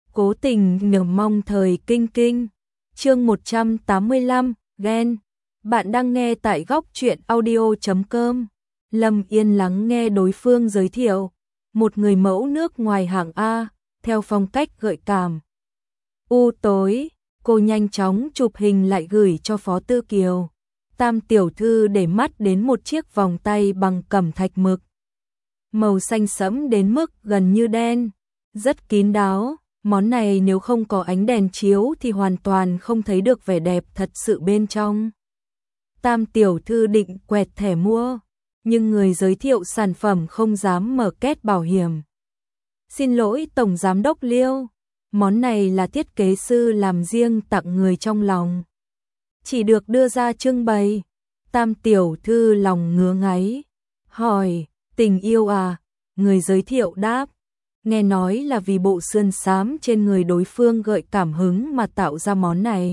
Cố tình nhờ mong thời kinh kinh. Chương 185, ghen. Bạn đang nghe tại góc truyện audio.com. Lâm Yên lắng nghe đối phương giới thiệu. Một người mẫu nước ngoài hạng A, theo phong cách gợi cảm. Tối, cô nhanh chóng chụp hình lại gửi cho Phó Tư Kiều. Tam tiểu thư để mắt đến một chiếc vòng tay bằng cẩm thạch mực. Màu xanh sẫm đến mức gần như đen, rất kín đáo. Món này nếu không có ánh đèn chiếu thì hoàn toàn không thấy được vẻ đẹp thật sự bên trong. Tam tiểu thư định quẹt thẻ mua, nhưng người giới thiệu sản phẩm không dám mở két bảo hiểm. Xin lỗi Tổng Giám đốc Liêu, món này là thiết kế sư làm riêng tặng người trong lòng, chỉ được đưa ra trưng bày. Tam tiểu thư lòng ngứa ngáy, hỏi, tình yêu à? Người giới thiệu đáp, nghe nói là vì bộ sườn xám trên người đối phương gợi cảm hứng mà tạo ra món này.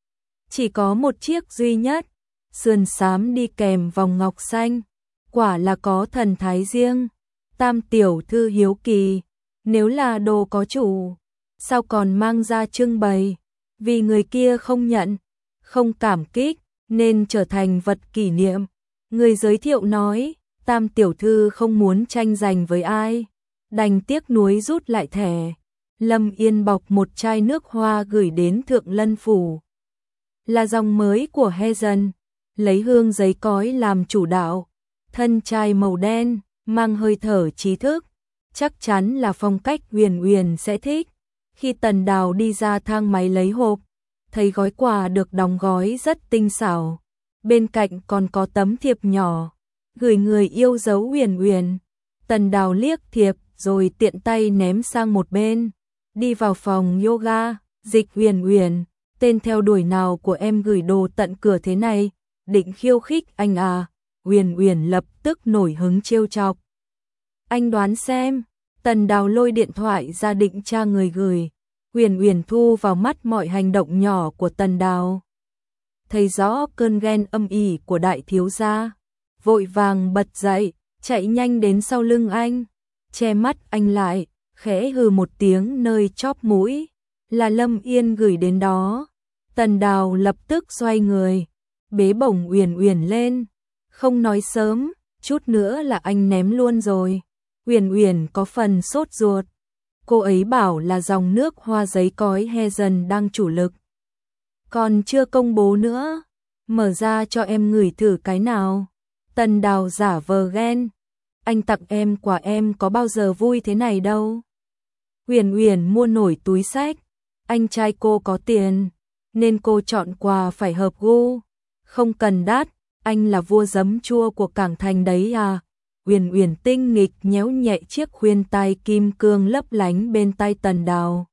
Chỉ có một chiếc duy nhất, sườn xám đi kèm vòng ngọc xanh, quả là có thần thái riêng. Tam tiểu thư hiếu kỳ, nếu là đồ có chủ, sao còn mang ra trưng bày? Vì người kia không nhận, không cảm kích, nên trở thành vật kỷ niệm. Người giới thiệu nói, Tam tiểu thư không muốn tranh giành với ai, đành tiếc nuối rút lại thẻ. Lâm Yên bọc một chai nước hoa gửi đến Thượng Lân Phủ. Là dòng mới của Hazen, lấy hương giấy cói làm chủ đạo. Thân chai màu đen, mang hơi thở trí thức, chắc chắn là phong cách Huyền Huyền sẽ thích. Khi Tần Đào đi ra thang máy lấy hộp, thấy gói quà được đóng gói rất tinh xảo. Bên cạnh còn có tấm thiệp nhỏ, gửi người yêu dấu Huyền Huyền. Tần Đào liếc thiệp rồi tiện tay ném sang một bên. Đi vào phòng yoga, Dịch Huyền Huyền, tên theo đuổi nào của em gửi đồ tận cửa thế này, định khiêu khích anh à? Huyền Huyền lập tức nổi hứng trêu chọc. Anh đoán xem. Tần Đào lôi điện thoại ra định tra người gửi. Huyền Huyền thu vào mắt mọi hành động nhỏ của Tần Đào, thấy rõ cơn ghen âm ỉ của đại thiếu gia, vội vàng bật dậy, chạy nhanh đến sau lưng anh, che mắt anh lại, khẽ hừ một tiếng nơi chóp mũi, là Lâm Yên gửi đến đó. Tần Đào lập tức xoay người, bế bổng Huyền Huyền lên, không nói sớm, chút nữa là anh ném luôn rồi. Huyền Huyền có phần sốt ruột, cô ấy bảo là dòng nước hoa giấy cói Hazen đang chủ lực, còn chưa công bố nữa, mở ra cho em ngửi thử cái nào. Tần Đào giả vờ ghen, anh tặng em quà em có bao giờ vui thế này đâu. Huyền Huyền mua nổi túi xách, anh trai cô có tiền, nên cô chọn quà phải hợp gu, không cần đắt, anh là vua giấm chua của Cảng Thành đấy à. Huyền Huyền tinh nghịch nhéo nhẹ chiếc khuyên tai kim cương lấp lánh bên tay Tần Đào.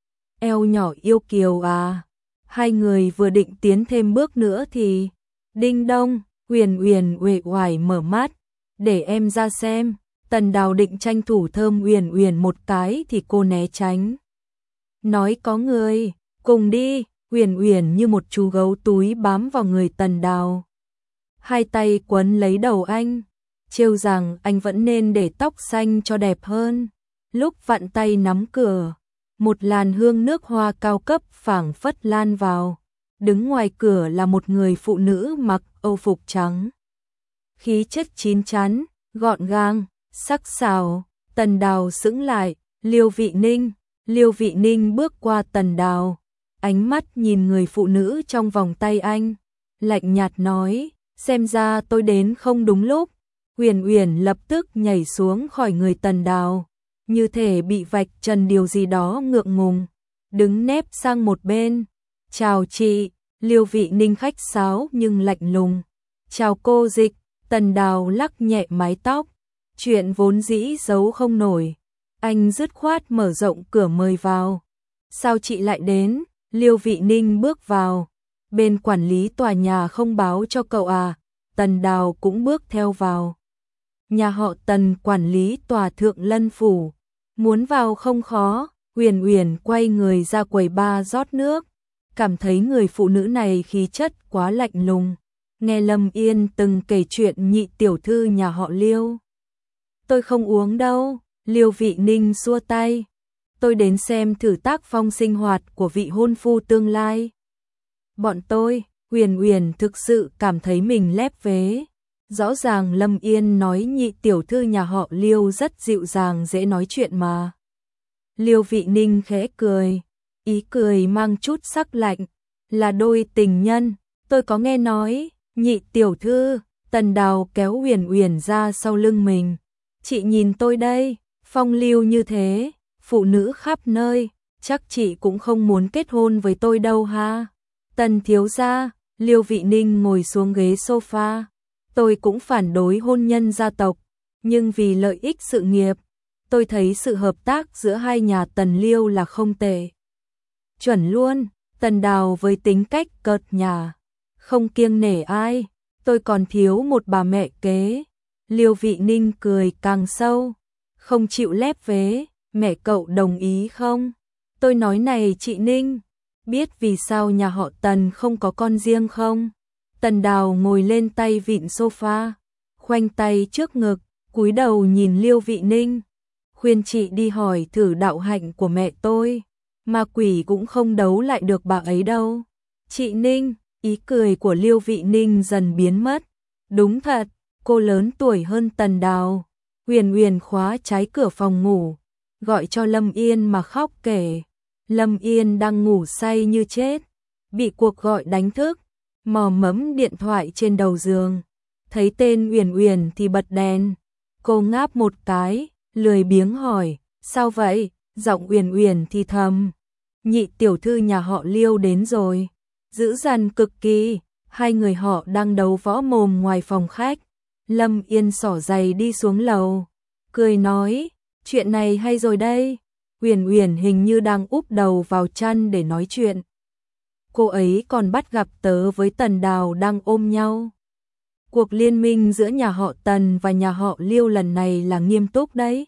Eo nhỏ yêu kiều à. Hai người vừa định tiến thêm bước nữa thì đinh đông, Huyền Huyền uể oải mở mắt, để em ra xem. Tần Đào định tranh thủ thơm Huyền Huyền một cái thì cô né tránh, nói có người, cùng đi. Huyền Huyền như một chú gấu túi bám vào người Tần Đào, hai tay quấn lấy đầu anh, trêu rằng anh vẫn nên để tóc xanh cho đẹp hơn. Lúc vặn tay nắm cửa, một làn hương nước hoa cao cấp phảng phất lan vào. Đứng ngoài cửa là một người phụ nữ mặc âu phục trắng, khí chất chín chắn, gọn gàng, sắc sảo. Tần Đào sững lại, Liêu Vị Ninh. Liêu Vị Ninh bước qua Tần Đào, ánh mắt nhìn người phụ nữ trong vòng tay anh, lạnh nhạt nói, xem ra tôi đến không đúng lúc. Huyền Huyền lập tức nhảy xuống khỏi người Tần Đào, như thể bị vạch trần điều gì đó ngượng ngùng, đứng nép sang một bên. Chào chị. Liêu Vị Ninh khách sáo nhưng lạnh lùng. Chào cô Dịch. Tần Đào lắc nhẹ mái tóc, chuyện vốn dĩ giấu không nổi, anh dứt khoát mở rộng cửa mời vào. Sao chị lại đến? Liêu Vị Ninh bước vào, bên quản lý tòa nhà không báo cho cậu à? Tần Đào cũng bước theo vào. Nhà họ Tần quản lý tòa Thượng Lân Phủ, muốn vào không khó. Huyền Huyền quay người ra quầy bar rót nước, cảm thấy người phụ nữ này khí chất quá lạnh lùng. Nghe Lâm Yên từng kể chuyện nhị tiểu thư nhà họ Liêu. Tôi không uống đâu. Liêu Vị Ninh xua tay. tôi đến xem thử tác phong sinh hoạt của vị hôn phu tương lai. Bọn tôi, Uyển Uyển thực sự cảm thấy mình lép vế. Rõ ràng Lâm Yên nói nhị tiểu thư nhà họ Liêu rất dịu dàng dễ nói chuyện mà. Liêu Vị Ninh khẽ cười, ý cười mang chút sắc lạnh, là đôi tình nhân, tôi có nghe nói, nhị tiểu thư. Tần Đào kéo Uyển Uyển ra sau lưng mình. Chị nhìn tôi đây, phong lưu như thế, phụ nữ khắp nơi, chắc chị cũng không muốn kết hôn với tôi đâu ha. Tần thiếu gia, Liêu Vị Ninh ngồi xuống ghế sofa. Tôi cũng phản đối hôn nhân gia tộc, nhưng vì lợi ích sự nghiệp, tôi thấy sự hợp tác giữa hai nhà Tần Liêu là không tệ. Chuẩn luôn, Tần Đào với tính cách cợt nhả, không kiêng nể ai, tôi còn thiếu một bà mẹ kế. Liêu Vị Ninh cười càng sâu, không chịu lép vế, mẹ cậu đồng ý không? Tôi nói này chị Ninh, biết vì sao nhà họ Tần không có con riêng không? Tần Đào ngồi lên tay vịn sofa, khoanh tay trước ngực, cúi đầu nhìn Liêu Vị Ninh, khuyên chị đi hỏi thử đạo hạnh của mẹ tôi, ma quỷ cũng không đấu lại được bà ấy đâu. Chị Ninh, ý cười của Liêu Vị Ninh dần biến mất. Đúng thật, cô lớn tuổi hơn Tần Đào. Uyển Uyển khóa trái cửa phòng ngủ, gọi cho Lâm Yên mà khóc kể. Lâm Yên đang ngủ say như chết, bị cuộc gọi đánh thức, mò mẫm điện thoại trên đầu giường. Thấy tên Uyển Uyển thì bật đèn. Cô ngáp một cái, lười biếng hỏi, sao vậy? Giọng Uyển Uyển thì thầm, nhị tiểu thư nhà họ Liêu đến rồi. Dữ dằn cực kỳ, hai người họ đang đấu võ mồm ngoài phòng khách. Lâm Yên xỏ giày đi xuống lầu, cười nói, chuyện này hay rồi đây. Uyển Uyển hình như đang úp đầu vào chăn để nói chuyện. Cô ấy còn bắt gặp tớ với Tần Đào đang ôm nhau. Cuộc liên minh giữa nhà họ Tần và nhà họ Liêu lần này là nghiêm túc đấy.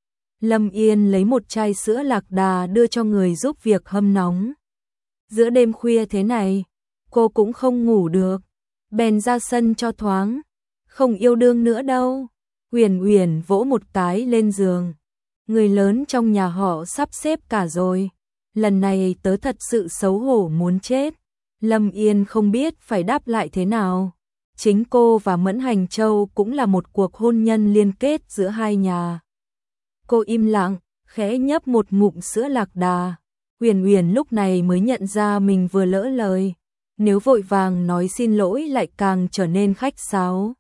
Lâm Yên lấy một chai sữa lạc đà đưa cho người giúp việc hâm nóng. Giữa đêm khuya thế này, cô cũng không ngủ được, bèn ra sân cho thoáng. Không yêu đương nữa đâu. Uyển Uyển vỗ một cái lên giường. Người lớn trong nhà họ sắp xếp cả rồi. Lần này tớ thật sự xấu hổ muốn chết. Lâm Yên không biết phải đáp lại thế nào. Chính cô và Mẫn Hành Châu cũng là một cuộc hôn nhân liên kết giữa hai nhà. Cô im lặng, khẽ nhấp một ngụm sữa lạc đà. Uyển Uyển lúc này mới nhận ra mình vừa lỡ lời. Nếu vội vàng nói xin lỗi lại càng trở nên khách sáo.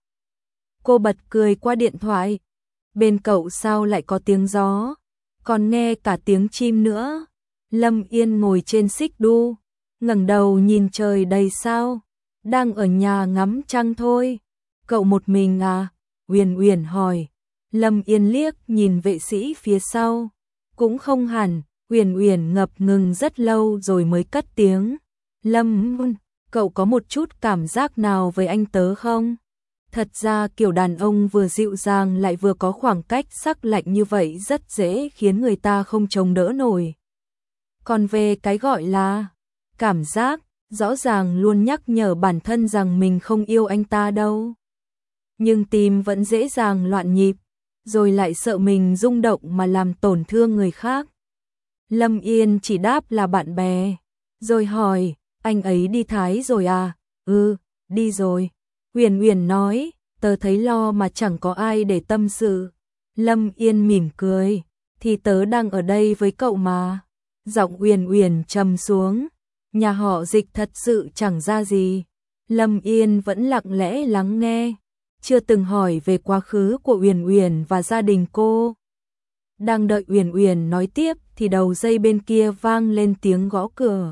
Cô bật cười qua điện thoại. Bên cậu sao lại có tiếng gió, còn nghe cả tiếng chim nữa. Lâm Yên ngồi trên xích đu, ngẩng đầu nhìn trời đầy sao. Đang ở nhà ngắm trăng thôi. Cậu một mình à? Uyển Uyển hỏi. Lâm Yên liếc nhìn vệ sĩ phía sau. Cũng không hẳn. Uyển Uyển ngập ngừng rất lâu rồi mới cất tiếng. Lâm, cậu có một chút cảm giác nào với anh tớ không? Thật ra kiểu đàn ông vừa dịu dàng lại vừa có khoảng cách sắc lạnh như vậy rất dễ khiến người ta không chống đỡ nổi. Còn về cái gọi là cảm giác, rõ ràng luôn nhắc nhở bản thân rằng mình không yêu anh ta đâu. Nhưng tim vẫn dễ dàng loạn nhịp, rồi lại sợ mình rung động mà làm tổn thương người khác. Lâm Yên chỉ đáp là bạn bè, rồi hỏi, anh ấy đi Thái rồi à? Ừ, đi rồi. Uyển Uyển nói, tớ thấy lo mà chẳng có ai để tâm sự. Lâm Yên mỉm cười, thì tớ đang ở đây với cậu mà. Giọng Uyển Uyển trầm xuống, nhà họ Dịch thật sự chẳng ra gì. Lâm Yên vẫn lặng lẽ lắng nghe, chưa từng hỏi về quá khứ của Uyển Uyển và gia đình cô. Đang đợi Uyển Uyển nói tiếp thì đầu dây bên kia vang lên tiếng gõ cửa.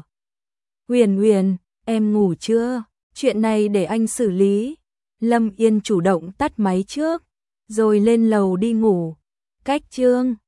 Uyển Uyển, em ngủ chưa? Chuyện này để anh xử lý. Lâm Yên chủ động tắt máy trước, rồi lên lầu đi ngủ. Cách chương